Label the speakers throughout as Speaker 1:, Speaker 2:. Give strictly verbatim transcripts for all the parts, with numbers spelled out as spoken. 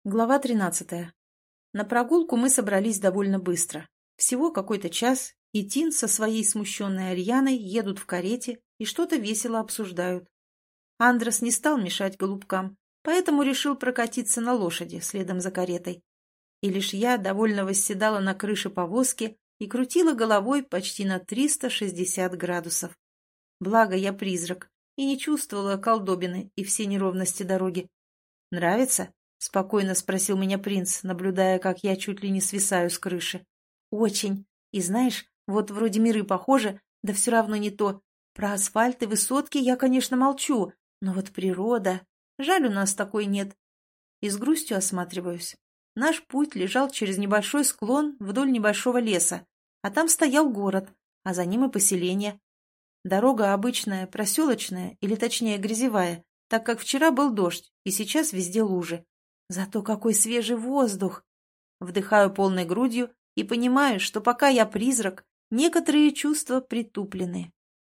Speaker 1: Глава тринадцатая. На прогулку мы собрались довольно быстро. Всего какой-то час, и Тин со своей смущенной Арьяной едут в карете и что-то весело обсуждают. Андрес не стал мешать голубкам, поэтому решил прокатиться на лошади следом за каретой. И лишь я довольно восседала на крыше повозки и крутила головой почти на триста шестьдесят градусов. Благо я призрак и не чувствовала колдобины и все неровности дороги. «Нравится?» — спокойно спросил меня принц, наблюдая, как я чуть ли не свисаю с крыши. «Очень. И знаешь, вот вроде миры похожи, да все равно не то. Про асфальт и высотки я, конечно, молчу, но вот природа... Жаль, у нас такой нет». И с грустью осматриваюсь. Наш путь лежал через небольшой склон вдоль небольшого леса, а там стоял город, а за ним и поселение. Дорога обычная, проселочная, или точнее грязевая, так как вчера был дождь, и сейчас везде лужи. Зато какой свежий воздух! Вдыхаю полной грудью и понимаю, что пока я призрак, некоторые чувства притуплены.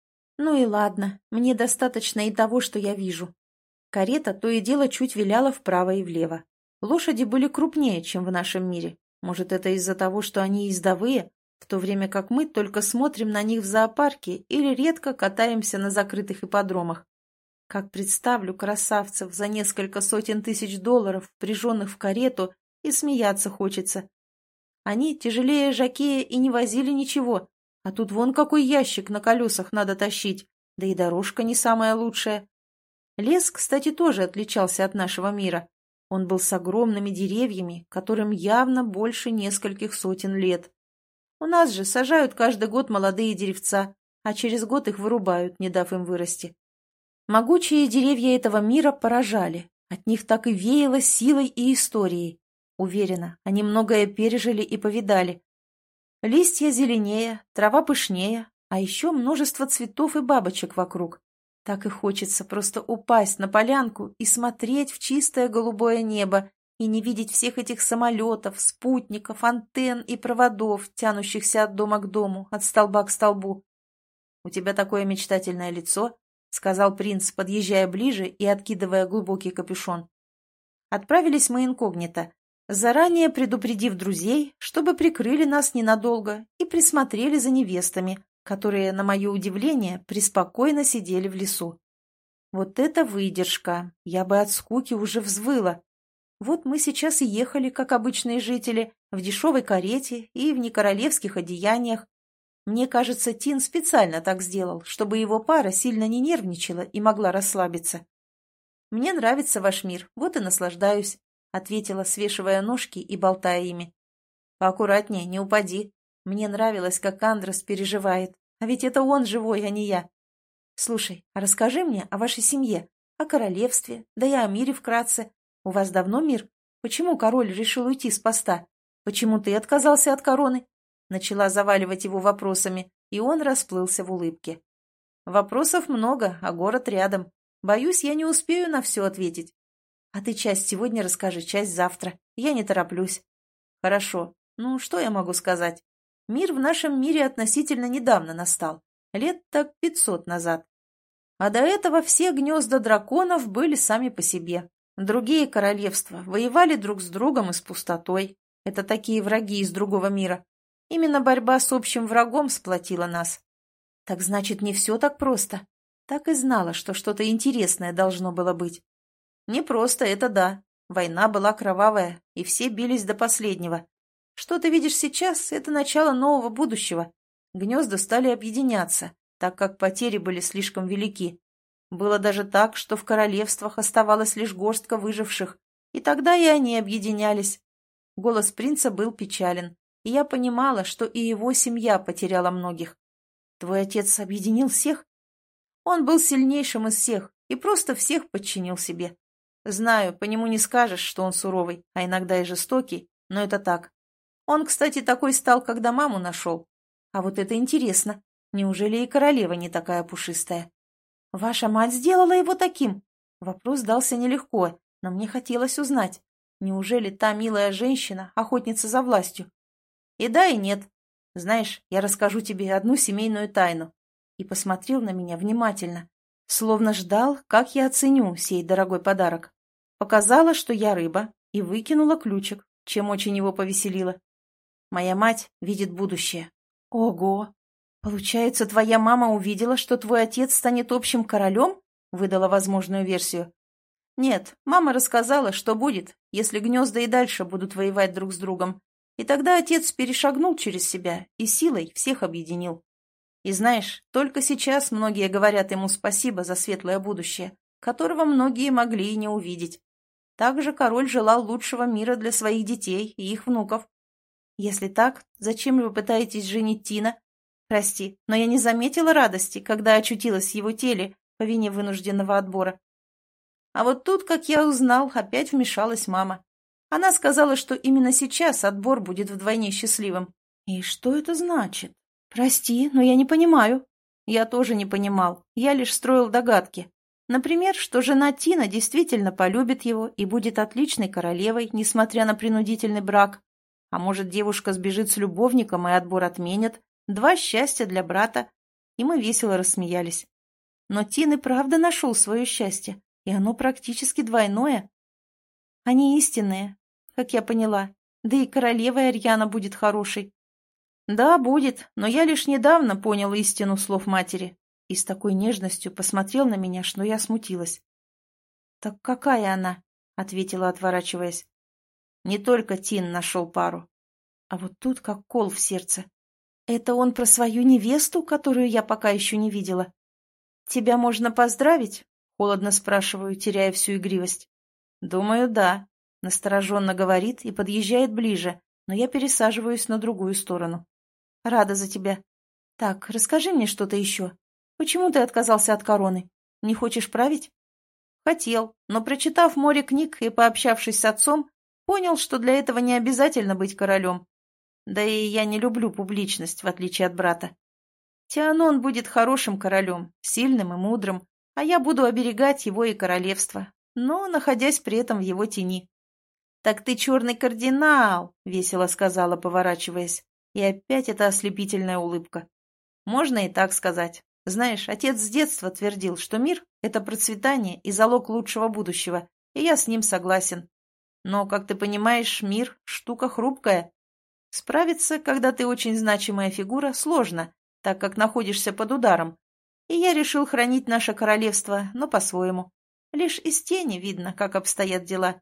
Speaker 1: Ну и ладно, мне достаточно и того, что я вижу. Карета то и дело чуть виляла вправо и влево. Лошади были крупнее, чем в нашем мире. Может, это из-за того, что они ездовые, в то время как мы только смотрим на них в зоопарке или редко катаемся на закрытых ипподромах. Как представлю красавцев за несколько сотен тысяч долларов, впряженных в карету, и смеяться хочется. Они тяжелее жокея и не возили ничего, а тут вон какой ящик на колесах надо тащить, да и дорожка не самая лучшая. Лес, кстати, тоже отличался от нашего мира. Он был с огромными деревьями, которым явно больше нескольких сотен лет. У нас же сажают каждый год молодые деревца, а через год их вырубают, не дав им вырасти. Могучие деревья этого мира поражали. От них так и веяло силой и историей. Уверена, они многое пережили и повидали. Листья зеленее, трава пышнее, а еще множество цветов и бабочек вокруг. Так и хочется просто упасть на полянку и смотреть в чистое голубое небо и не видеть всех этих самолетов, спутников, антенн и проводов, тянущихся от дома к дому, от столба к столбу. «У тебя такое мечтательное лицо», — сказал принц, подъезжая ближе и откидывая глубокий капюшон. Отправились мы инкогнито, заранее предупредив друзей, чтобы прикрыли нас ненадолго и присмотрели за невестами, которые, на мое удивление, преспокойно сидели в лесу. Вот это выдержка! Я бы от скуки уже взвыла. Вот мы сейчас и ехали, как обычные жители, в дешевой карете и в некоролевских одеяниях. Мне кажется, Тин специально так сделал, чтобы его пара сильно не нервничала и могла расслабиться. «Мне нравится ваш мир, вот и наслаждаюсь», — ответила, свешивая ножки и болтая ими. «Поаккуратнее, не упади. Мне нравилось, как Андрес переживает, а ведь это он живой, а не я. Слушай, а расскажи мне о вашей семье, о королевстве, да и о мире вкратце. У вас давно мир? Почему король решил уйти с поста? Почему ты отказался от короны?» Начала заваливать его вопросами, и он расплылся в улыбке. «Вопросов много, а город рядом. Боюсь, я не успею на все ответить. А ты часть сегодня расскажи, часть завтра. Я не тороплюсь». «Хорошо. Ну, что я могу сказать? Мир в нашем мире относительно недавно настал. Лет так пятьсот назад. А до этого все гнезда драконов были сами по себе. Другие королевства воевали друг с другом и с пустотой. Это такие враги из другого мира. Именно борьба с общим врагом сплотила нас. Так значит, не все так просто. Так и знала, что что-то интересное должно было быть. Не просто, это да. Война была кровавая, и все бились до последнего. Что ты видишь сейчас, это начало нового будущего. Гнезда стали объединяться, так как потери были слишком велики. Было даже так, что в королевствах оставалась лишь горстка выживших, и тогда и они объединялись. Голос принца был печален. И я понимала, что и его семья потеряла многих. Твой отец объединил всех? Он был сильнейшим из всех и просто всех подчинил себе. Знаю, по нему не скажешь, что он суровый, а иногда и жестокий, но это так. Он, кстати, такой стал, когда маму нашел. А вот это интересно. Неужели и королева не такая пушистая? Ваша мать сделала его таким? Вопрос дался нелегко, но мне хотелось узнать. Неужели та милая женщина охотница за властью? И да, и нет. Знаешь, я расскажу тебе одну семейную тайну. И посмотрел на меня внимательно, словно ждал, как я оценю сей дорогой подарок. Показала, что я рыба, и выкинула ключик, чем очень его повеселило. Моя мать видит будущее. Ого! Получается, твоя мама увидела, что твой отец станет общим королем? Выдала возможную версию. Нет, мама рассказала, что будет, если гнезда и дальше будут воевать друг с другом. И тогда отец перешагнул через себя и силой всех объединил. И знаешь, только сейчас многие говорят ему спасибо за светлое будущее, которого многие могли и не увидеть. Также король желал лучшего мира для своих детей и их внуков. Если так, зачем вы пытаетесь женить Тина? Прости, но я не заметила радости, когда очутилась в его теле по вине вынужденного отбора. А вот тут, как я узнал, опять вмешалась мама. Она сказала, что именно сейчас отбор будет вдвойне счастливым. И что это значит? Прости, но я не понимаю. Я тоже не понимал, я лишь строил догадки. Например, что жена Тина действительно полюбит его и будет отличной королевой, несмотря на принудительный брак. А может, девушка сбежит с любовником, и отбор отменят. Два счастья для брата. И мы весело рассмеялись. Но Тин и правда нашел свое счастье, и оно практически двойное. Они истинные, как я поняла. Да и королева Арьяна будет хорошей. Да, будет, но я лишь недавно понял истину слов матери. И с такой нежностью посмотрел на меня, что я смутилась. «Так какая она?» — ответила, отворачиваясь. Не только Тин нашел пару. А вот тут как кол в сердце. Это он про свою невесту, которую я пока еще не видела? «Тебя можно поздравить?» — холодно спрашиваю, теряя всю игривость. «Думаю, да», — настороженно говорит и подъезжает ближе, но я пересаживаюсь на другую сторону. «Рада за тебя. Так, расскажи мне что-то еще. Почему ты отказался от короны? Не хочешь править?» «Хотел, но, прочитав море книг и пообщавшись с отцом, понял, что для этого не обязательно быть королем. Да и я не люблю публичность, в отличие от брата. Теонон будет хорошим королем, сильным и мудрым, а я буду оберегать его и королевство, но находясь при этом в его тени». «Так ты черный кардинал!» — весело сказала, поворачиваясь. И опять эта ослепительная улыбка. «Можно и так сказать. Знаешь, отец с детства твердил, что мир — это процветание и залог лучшего будущего, и я с ним согласен. Но, как ты понимаешь, мир — штука хрупкая. Справиться, когда ты очень значимая фигура, сложно, так как находишься под ударом. И я решил хранить наше королевство, но по-своему. Лишь из тени видно, как обстоят дела.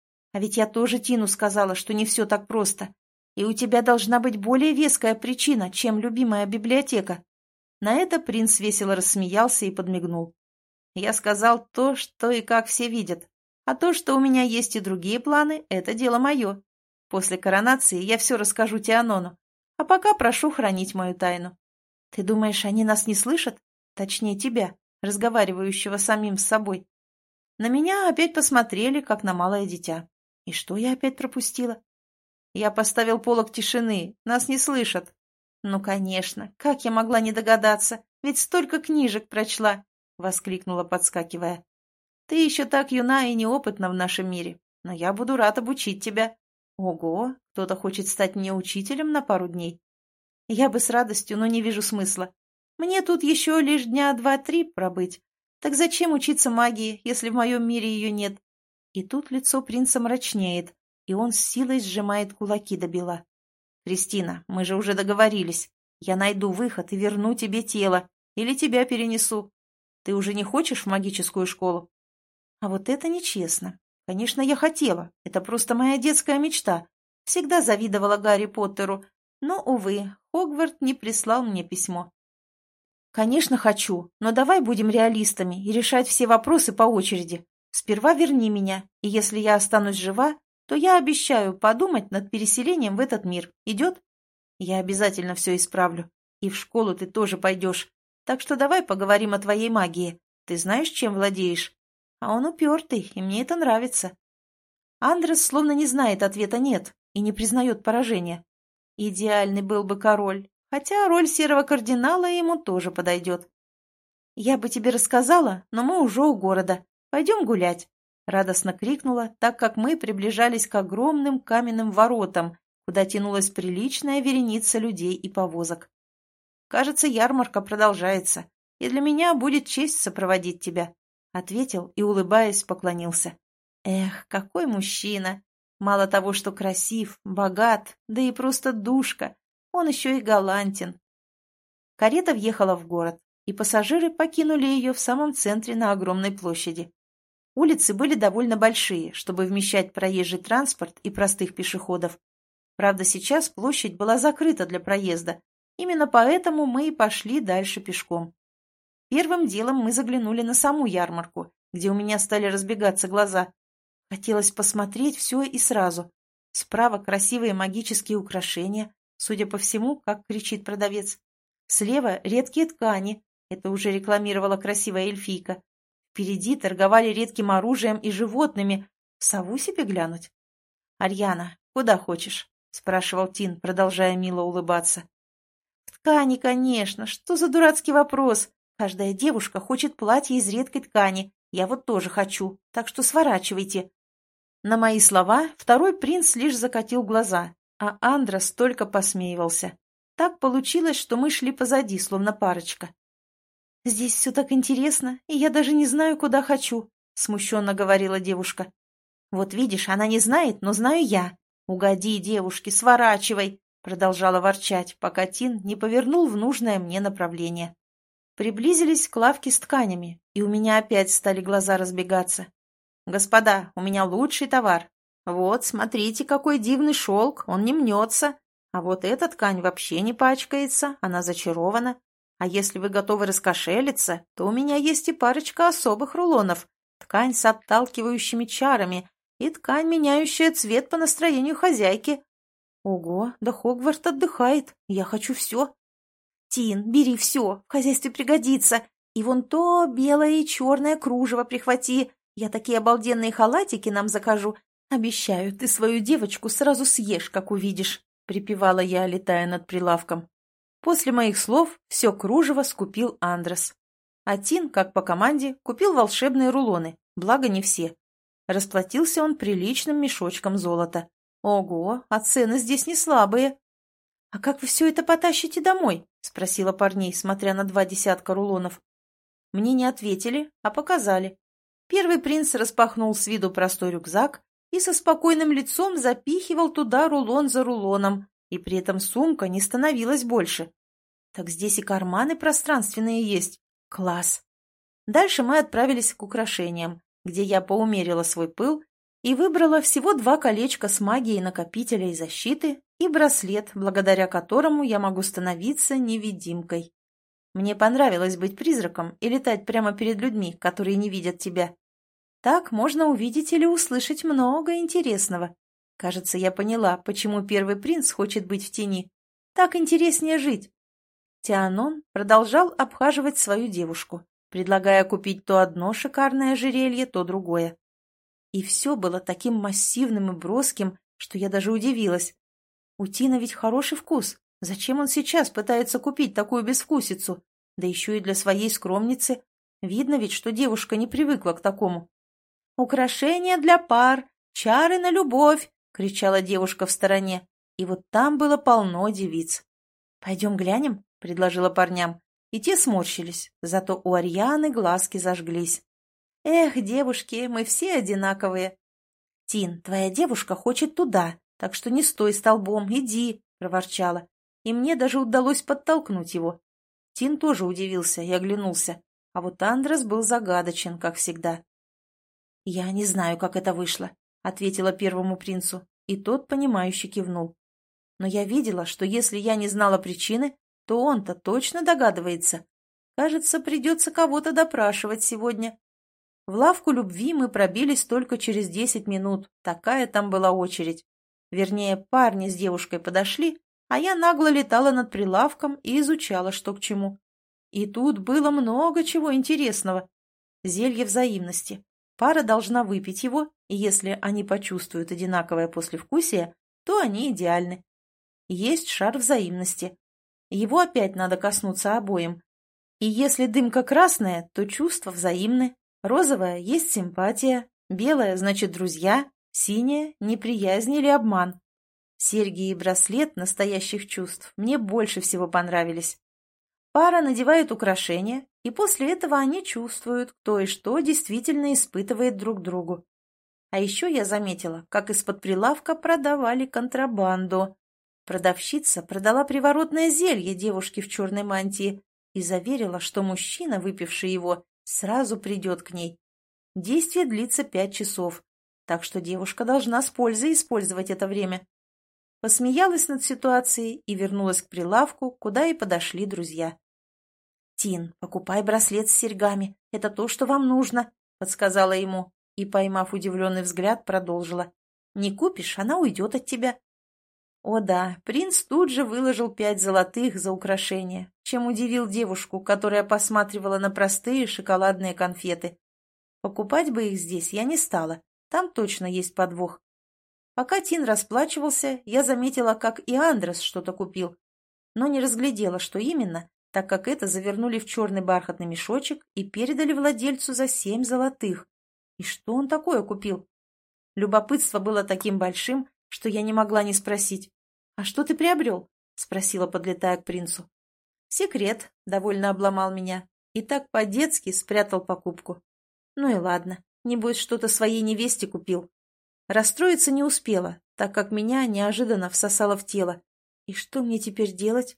Speaker 1: А ведь я тоже Тину сказала, что не все так просто. И у тебя должна быть более веская причина, чем любимая библиотека». На это принц весело рассмеялся и подмигнул. «Я сказал то, что и как все видят. А то, что у меня есть и другие планы, это дело мое. После коронации я все расскажу Теонону. А пока прошу хранить мою тайну. Ты думаешь, они нас не слышат? Точнее, тебя, разговаривающего самим с собой». На меня опять посмотрели, как на малое дитя. И что я опять пропустила? Я поставил полог тишины, нас не слышат. Ну, конечно, как я могла не догадаться, ведь столько книжек прочла, — воскликнула, подскакивая. Ты еще так юна и неопытна в нашем мире, но я буду рад обучить тебя. Ого, кто-то хочет стать мне учителем на пару дней. Я бы с радостью, но не вижу смысла. Мне тут еще лишь дня два-три пробыть. Так зачем учиться магии, если в моем мире ее нет? И тут лицо принца мрачнеет, и он с силой сжимает кулаки до бела. «Кристина, мы же уже договорились. Я найду выход и верну тебе тело. Или тебя перенесу. Ты уже не хочешь в магическую школу?» А вот это нечестно. Конечно, я хотела. Это просто моя детская мечта. Всегда завидовала Гарри Поттеру. Но, увы, Хогвартс не прислал мне письмо. «Конечно, хочу, но давай будем реалистами и решать все вопросы по очереди. Сперва верни меня, и если я останусь жива, то я обещаю подумать над переселением в этот мир. Идет? Я обязательно все исправлю. И в школу ты тоже пойдешь. Так что давай поговорим о твоей магии. Ты знаешь, чем владеешь?» А он упертый, и мне это нравится. Андрес словно не знает ответа «нет» и не признает поражения. Идеальный был бы король, хотя роль серого кардинала ему тоже подойдет. «Я бы тебе рассказала, но мы уже у города. Пойдем гулять», — радостно крикнула, так как мы приближались к огромным каменным воротам, куда тянулась приличная вереница людей и повозок. «Кажется, ярмарка продолжается, и для меня будет честь сопроводить тебя», — ответил и, улыбаясь, поклонился. «Эх, какой мужчина! Мало того, что красив, богат, да и просто душка, он еще и галантен. Карета въехала в город, и пассажиры покинули ее в самом центре на огромной площади. Улицы были довольно большие, чтобы вмещать проезжий транспорт и простых пешеходов. Правда, сейчас площадь была закрыта для проезда. Именно поэтому мы и пошли дальше пешком. Первым делом мы заглянули на саму ярмарку, где у меня стали разбегаться глаза. Хотелось посмотреть все и сразу. Справа красивые магические украшения, судя по всему, как кричит продавец. Слева редкие ткани, это уже рекламировала красивая эльфийка. Впереди торговали редким оружием и животными. Сову себе глянуть? «Арьяна, куда хочешь?» — спрашивал Тин, продолжая мило улыбаться. «В ткани, конечно. Что за дурацкий вопрос? Каждая девушка хочет платье из редкой ткани. Я вот тоже хочу, так что сворачивайте». На мои слова второй принц лишь закатил глаза, а Андрос только посмеивался. Так получилось, что мы шли позади, словно парочка. «Здесь все так интересно, и я даже не знаю, куда хочу», — смущенно говорила девушка. «Вот видишь, она не знает, но знаю я. Угоди, девушке, сворачивай», — продолжала ворчать, пока Тин не повернул в нужное мне направление. Приблизились к лавке с тканями, и у меня опять стали глаза разбегаться. «Господа, у меня лучший товар. Вот, смотрите, какой дивный шелк, он не мнется. А вот эта ткань вообще не пачкается, она зачарована. А если вы готовы раскошелиться, то у меня есть и парочка особых рулонов. Ткань с отталкивающими чарами и ткань, меняющая цвет по настроению хозяйки». Ого, да Хогвартс отдыхает, я хочу все. «Тин, бери все, в хозяйстве пригодится. И вон то белое и черное кружево прихвати. Я такие обалденные халатики нам закажу. Обещаю, ты свою девочку сразу съешь, как увидишь», — припевала я, летая над прилавком. После моих слов все кружево скупил Андрос. А Тин, как по команде, купил волшебные рулоны, благо не все. Расплатился он приличным мешочком золота. Ого, а цены здесь не слабые. «А как вы все это потащите домой?» — спросила парней, смотря на два десятка рулонов. Мне не ответили, а показали. Первый принц распахнул с виду простой рюкзак и со спокойным лицом запихивал туда рулон за рулоном, и при этом сумка не становилась больше. Так здесь и карманы пространственные есть. Класс! Дальше мы отправились к украшениям, где я поумерила свой пыл и выбрала всего два колечка с магией накопителя и защиты и браслет, благодаря которому я могу становиться невидимкой. Мне понравилось быть призраком и летать прямо перед людьми, которые не видят тебя. Так можно увидеть или услышать много интересного. Кажется, я поняла, почему первый принц хочет быть в тени. Так интереснее жить. Тианон продолжал обхаживать свою девушку, предлагая купить то одно шикарное ожерелье, то другое. И все было таким массивным и броским, что я даже удивилась. У Тина ведь хороший вкус. Зачем он сейчас пытается купить такую безвкусицу? Да еще и для своей скромницы. Видно ведь, что девушка не привыкла к такому. «Украшения для пар, чары на любовь!» — кричала девушка в стороне. И вот там было полно девиц. «Пойдем глянем?» — предложила парням. И те сморщились, зато у Арьяны глазки зажглись. «Эх, девушки, мы все одинаковые!» «Тин, твоя девушка хочет туда, так что не стой столбом, иди!» — проворчала. И мне даже удалось подтолкнуть его. Тин тоже удивился и оглянулся, а вот Андрос был загадочен, как всегда. «Я не знаю, как это вышло», — ответила первому принцу, и тот, понимающе кивнул. «Но я видела, что если я не знала причины, то он-то точно догадывается. Кажется, придется кого-то допрашивать сегодня». В лавку любви мы пробились только через десять минут, такая там была очередь. Вернее, парни с девушкой подошли, а я нагло летала над прилавком и изучала, что к чему. И тут было много чего интересного. Зелье взаимности. Пара должна выпить его, и если они почувствуют одинаковое послевкусие, то они идеальны. Есть шар взаимности. Его опять надо коснуться обоим. И если дымка красная, то чувства взаимны. Розовая есть симпатия, белая значит друзья, синяя — неприязнь или обман. Серьги и браслет настоящих чувств мне больше всего понравились. Пара надевает украшения, и после этого они чувствуют, кто и что действительно испытывает друг другу. А еще я заметила, как из-под прилавка продавали контрабанду. Продавщица продала приворотное зелье девушке в черной мантии и заверила, что мужчина, выпивший его, сразу придет к ней. Действие длится пять часов, так что девушка должна с пользой использовать это время. Посмеялась над ситуацией и вернулась к прилавку, куда и подошли друзья. «Тин, покупай браслет с серьгами, это то, что вам нужно», — подсказала ему и, поймав удивленный взгляд, продолжила. «Не купишь, она уйдет от тебя». О да, принц тут же выложил пять золотых за украшение, чем удивил девушку, которая посматривала на простые шоколадные конфеты. Покупать бы их здесь я не стала, там точно есть подвох. Пока Тин расплачивался, я заметила, как и Андрес что-то купил, но не разглядела, что именно, так как это завернули в черный бархатный мешочек и передали владельцу за семь золотых. И что он такое купил? Любопытство было таким большим, что я не могла не спросить. «А что ты приобрел?» — спросила, подлетая к принцу. «Секрет», — довольно обломал меня, и так по-детски спрятал покупку. Ну и ладно, небось что-то своей невесте купил. Расстроиться не успела, так как меня неожиданно всосало в тело. И что мне теперь делать?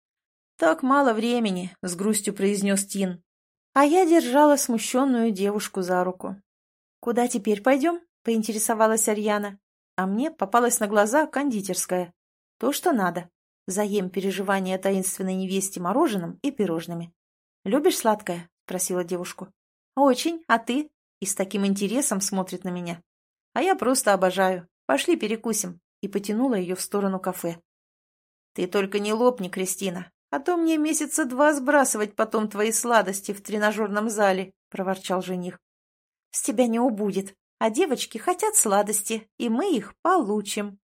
Speaker 1: «Так мало времени», — с грустью произнес Тин. А я держала смущенную девушку за руку. «Куда теперь пойдем?» — поинтересовалась Арьяна. А мне попалась на глаза кондитерская. То, что надо. Заем переживания таинственной невесте мороженым и пирожными. «Любишь сладкое?» — спросила девушку. «Очень. А ты?» И с таким интересом смотрит на меня. «А я просто обожаю. Пошли перекусим». И потянула ее в сторону кафе. «Ты только не лопни, Кристина, а то мне месяца два сбрасывать потом твои сладости в тренажерном зале», — проворчал жених. «С тебя не убудет. А девочки хотят сладости, и мы их получим».